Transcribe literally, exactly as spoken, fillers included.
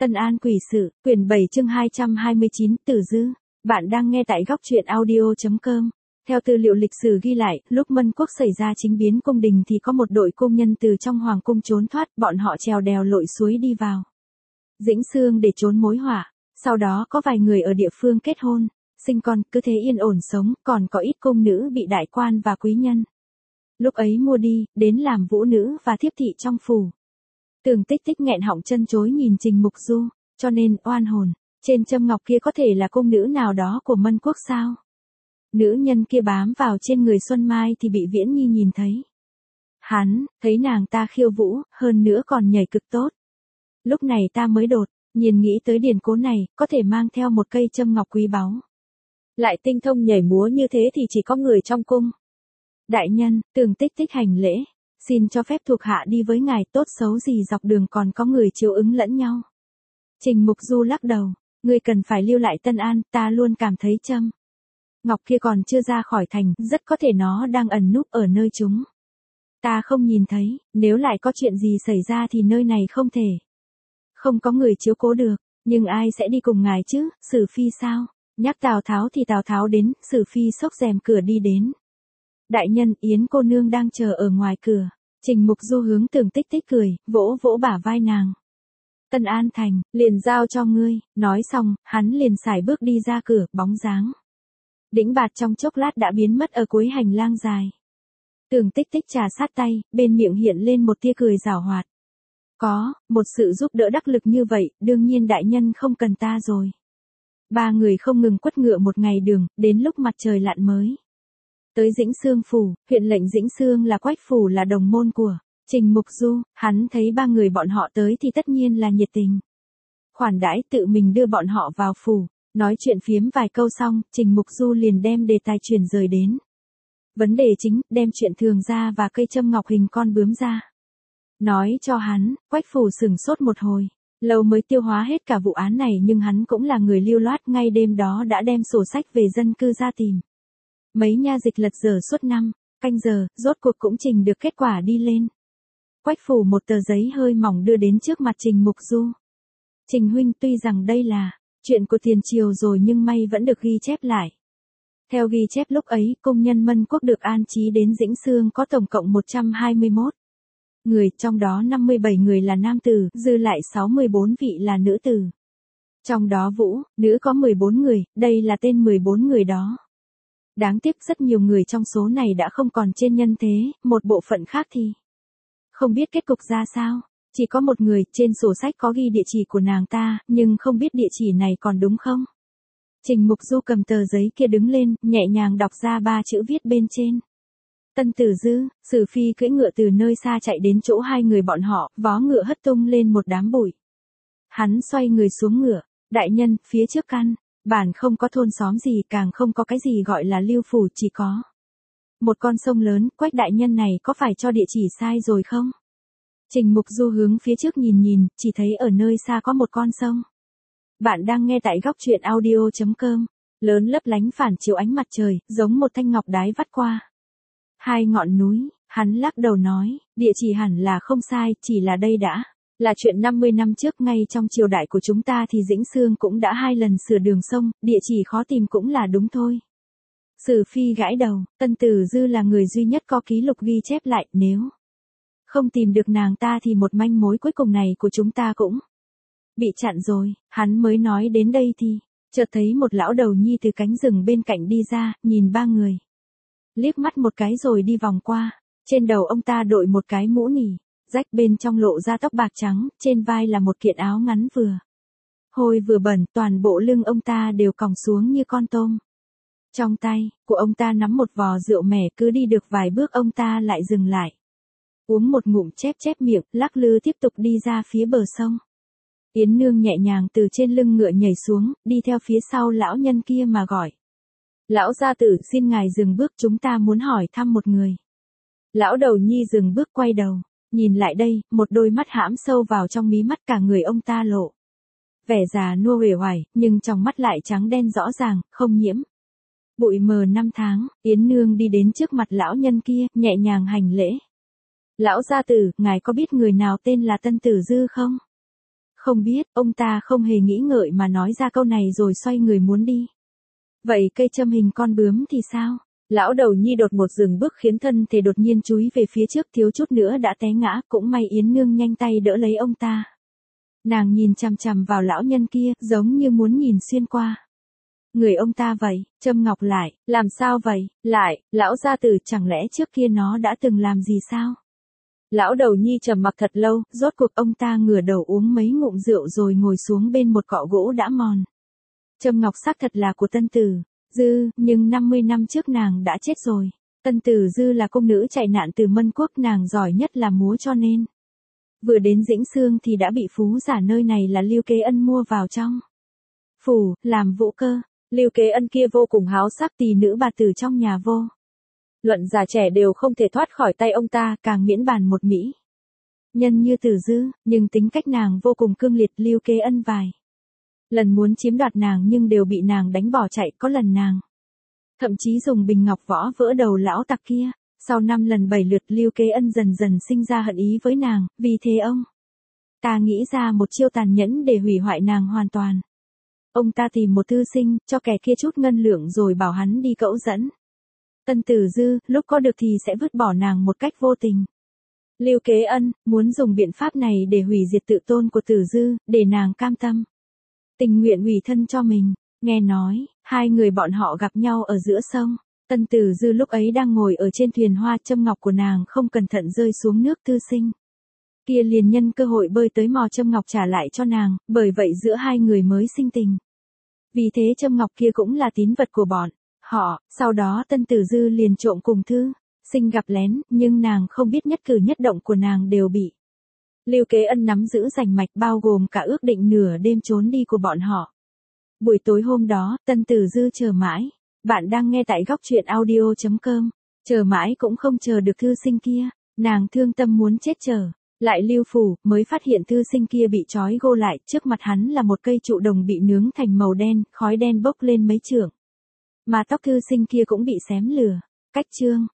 Tân An quỷ sự, quyển bảy chương hai trăm hai mươi chín, Tử Dư. Bạn đang nghe tại góc truyện audio chấm com. Theo tư liệu lịch sử ghi lại, lúc Mân Quốc xảy ra chính biến cung đình thì có một đội công nhân từ trong hoàng cung trốn thoát, bọn họ trèo đèo lội suối đi vào Dĩnh Xương để trốn mối họa. Sau đó có vài người ở địa phương kết hôn, sinh con, cứ thế yên ổn sống, còn có ít cung nữ bị đại quan và quý nhân lúc ấy mua đi, đến làm vũ nữ và thiếp thị trong phủ. Tường Tích Tích nghẹn họng chân chối nhìn Trình Mục Du, cho nên oan hồn, trên châm ngọc kia có thể là cung nữ nào đó của Mân Quốc sao? Nữ nhân kia bám vào trên người Xuân Mai thì bị Viễn Nhi nhìn thấy. Hắn, thấy nàng ta khiêu vũ, hơn nữa còn nhảy cực tốt. Lúc này ta mới đột, nhiên nghĩ tới điển cố này, có thể mang theo một cây châm ngọc quý báu. Lại tinh thông nhảy múa như thế thì chỉ có người trong cung. Đại nhân, Tường Tích Tích hành lễ. Xin cho phép thuộc hạ đi với ngài, tốt xấu gì dọc đường còn có người chiếu ứng lẫn nhau. Trình Mục Du lắc đầu, ngươi cần phải lưu lại Tân An, ta luôn cảm thấy châm ngọc kia còn chưa ra khỏi thành, rất có thể nó đang ẩn núp ở nơi chúng ta không nhìn thấy, nếu lại có chuyện gì xảy ra thì nơi này không thể không có người chiếu cố được, nhưng ai sẽ đi cùng ngài chứ? Sử Phi sao? Nhắc Tào Tháo thì Tào Tháo đến, Sử Phi xốc rèm cửa đi đến. Đại nhân, Yến cô nương đang chờ ở ngoài cửa. Trình Mục Du hướng Tường Tích Tích cười, vỗ vỗ bả vai nàng. Tân An thành, liền giao cho ngươi. Nói xong, hắn liền sải bước đi ra cửa, bóng dáng đĩnh bạt trong chốc lát đã biến mất ở cuối hành lang dài. Tường Tích Tích trà sát tay, bên miệng hiện lên một tia cười giảo hoạt. Có, một sự giúp đỡ đắc lực như vậy, đương nhiên đại nhân không cần ta rồi. Ba người không ngừng quất ngựa một ngày đường, đến lúc mặt trời lặn mới tới Dĩnh Xương phủ. Huyện lệnh Dĩnh Xương là Quách phủ, là đồng môn của Trình Mục Du. Hắn thấy ba người bọn họ tới thì tất nhiên là nhiệt tình khoản đãi, tự mình đưa bọn họ vào phủ. Nói chuyện phiếm vài câu xong, Trình Mục Du liền đem đề tài chuyển rời đến vấn đề chính, đem chuyện thường ra và cây châm ngọc hình con bướm ra nói cho hắn. Quách phủ sửng sốt một hồi lâu mới tiêu hóa hết cả vụ án này, nhưng hắn cũng là người lưu loát, ngay đêm đó đã đem sổ sách về dân cư ra tìm mấy nha dịch lật dở suốt năm canh giờ, rốt cuộc cũng trình được kết quả đi lên. Quách phủ một tờ giấy hơi mỏng đưa đến trước mặt Trình Mục Du. Trình huynh, tuy rằng đây là chuyện của tiền triều rồi nhưng may vẫn được ghi chép lại. Theo ghi chép lúc ấy, công nhân Mân Quốc được an trí đến Dĩnh Xương có tổng cộng một trăm hai mươi mốt người, trong đó năm mươi bảy người là nam tử, dư lại sáu mươi bốn vị là nữ tử. Trong đó vũ, nữ có mười bốn người, đây là tên mười bốn người đó. Đáng tiếc rất nhiều người trong số này đã không còn trên nhân thế, một bộ phận khác thì không biết kết cục ra sao. Chỉ có một người, trên sổ sách có ghi địa chỉ của nàng ta, nhưng không biết địa chỉ này còn đúng không. Trình Mục Du cầm tờ giấy kia đứng lên, nhẹ nhàng đọc ra ba chữ viết bên trên. Tân Tử Dư. Sử Phi cưỡi ngựa từ nơi xa chạy đến chỗ hai người bọn họ, vó ngựa hất tung lên một đám bụi. Hắn xoay người xuống ngựa. Đại nhân, phía trước căn bản không có thôn xóm gì, càng không có cái gì gọi là lưu phủ, chỉ có một con sông lớn. Quách đại nhân này có phải cho địa chỉ sai rồi không? Trình Mục Du hướng phía trước nhìn nhìn, chỉ thấy ở nơi xa có một con sông. Bạn đang nghe tại góc truyện audio chấm com. Lớn lấp lánh phản chiếu ánh mặt trời, giống một thanh ngọc đái vắt qua hai ngọn núi. Hắn lắc đầu nói, địa chỉ hẳn là không sai, chỉ là đây đã là chuyện năm mươi năm trước, ngay trong triều đại của chúng ta thì Dĩnh Xương cũng đã hai lần sửa đường sông, địa chỉ khó tìm cũng là đúng thôi. Sử Phi gãi đầu, Tân Tử Dư là người duy nhất có ký lục ghi chép lại, nếu không tìm được nàng ta thì một manh mối cuối cùng này của chúng ta cũng bị chặn rồi. Hắn mới nói đến đây thì chợt thấy một lão đầu nhi từ cánh rừng bên cạnh đi ra, nhìn ba người liếc mắt một cái rồi đi vòng qua. Trên đầu ông ta đội một cái mũ nỉ rách, bên trong lộ ra tóc bạc trắng, trên vai là một kiện áo ngắn vừa hôi vừa bẩn, toàn bộ lưng ông ta đều còng xuống như con tôm. Trong tay của ông ta nắm một vò rượu mẻ, cứ đi được vài bước ông ta lại dừng lại, uống một ngụm chép chép miệng, lắc lư tiếp tục đi ra phía bờ sông. Yến Nương nhẹ nhàng từ trên lưng ngựa nhảy xuống, đi theo phía sau lão nhân kia mà gọi. Lão gia tử, xin ngài dừng bước, chúng ta muốn hỏi thăm một người. Lão đầu nhi dừng bước quay đầu, nhìn lại đây, một đôi mắt hãm sâu vào trong mí mắt, cả người ông ta lộ vẻ già nua uể oải, nhưng trong mắt lại trắng đen rõ ràng, không nhiễm bụi mờ năm tháng. Yến Nương đi đến trước mặt lão nhân kia, nhẹ nhàng hành lễ. Lão gia tử, ngài có biết người nào tên là Tân Tử Dư không? Không biết, ông ta không hề nghĩ ngợi mà nói ra câu này rồi xoay người muốn đi. Vậy cây châm hình con bướm thì sao? Lão đầu nhi đột một dừng bước khiến thân thể đột nhiên chúi về phía trước, thiếu chút nữa đã té ngã, cũng may Yến Nương nhanh tay đỡ lấy ông ta. Nàng nhìn chằm chằm vào lão nhân kia, giống như muốn nhìn xuyên qua. Người ông ta vậy, châm ngọc lại, làm sao vậy, lại, lão gia tử chẳng lẽ trước kia nó đã từng làm gì sao? Lão đầu nhi trầm mặc thật lâu, rốt cuộc ông ta ngửa đầu uống mấy ngụm rượu rồi ngồi xuống bên một cọ gỗ đã mòn. Châm ngọc xác thật là của Tân Tử Dư, nhưng năm mươi năm trước nàng đã chết rồi. Tân Tử Dư là công nữ chạy nạn từ Mân Quốc, nàng giỏi nhất là múa cho nên. Vừa đến Dĩnh Xương thì đã bị phú giả nơi này là Lưu Kế Ân mua vào trong phủ, làm vũ cơ. Lưu Kế Ân kia vô cùng háo sắc, tỷ nữ bà tử trong nhà vô luận già trẻ đều không thể thoát khỏi tay ông ta, càng miễn bàn một mỹ nhân như Tử Dư, nhưng tính cách nàng vô cùng cương liệt. Lưu Kế Ân vài lần muốn chiếm đoạt nàng nhưng đều bị nàng đánh bỏ chạy, có lần nàng thậm chí dùng bình ngọc võ vỡ đầu lão tặc kia. Sau năm lần bảy lượt Lưu Kế Ân dần dần sinh ra hận ý với nàng, vì thế ông ta nghĩ ra một chiêu tàn nhẫn để hủy hoại nàng hoàn toàn. Ông ta tìm một thư sinh, cho kẻ kia chút ngân lượng rồi bảo hắn đi cẫu dẫn Tân Tử Dư, lúc có được thì sẽ vứt bỏ nàng một cách vô tình. Lưu Kế Ân muốn dùng biện pháp này để hủy diệt tự tôn của Tử Dư, để nàng cam tâm tình nguyện hủy thân cho mình. Nghe nói, hai người bọn họ gặp nhau ở giữa sông. Tân Tử Dư lúc ấy đang ngồi ở trên thuyền hoa, châm ngọc của nàng không cẩn thận rơi xuống nước, thư sinh kia liền nhân cơ hội bơi tới mò châm ngọc trả lại cho nàng, bởi vậy giữa hai người mới sinh tình. Vì thế châm ngọc kia cũng là tín vật của bọn họ. Sau đó Tân Tử Dư liền trộm cùng thư sinh gặp lén, nhưng nàng không biết nhất cử nhất động của nàng đều bị Lưu Kế Ân nắm giữ rành mạch, bao gồm cả ước định nửa đêm trốn đi của bọn họ. Buổi tối hôm đó, Tân Tử Dư chờ mãi. Bạn đang nghe tại góc truyện audio chấm com. Chờ mãi cũng không chờ được thư sinh kia. Nàng thương tâm muốn chết, chờ lại Lưu phủ, mới phát hiện thư sinh kia bị trói gô lại, trước mặt hắn là một cây trụ đồng bị nướng thành màu đen, khói đen bốc lên mấy trượng. Mà tóc thư sinh kia cũng bị xém lửa. Cách chương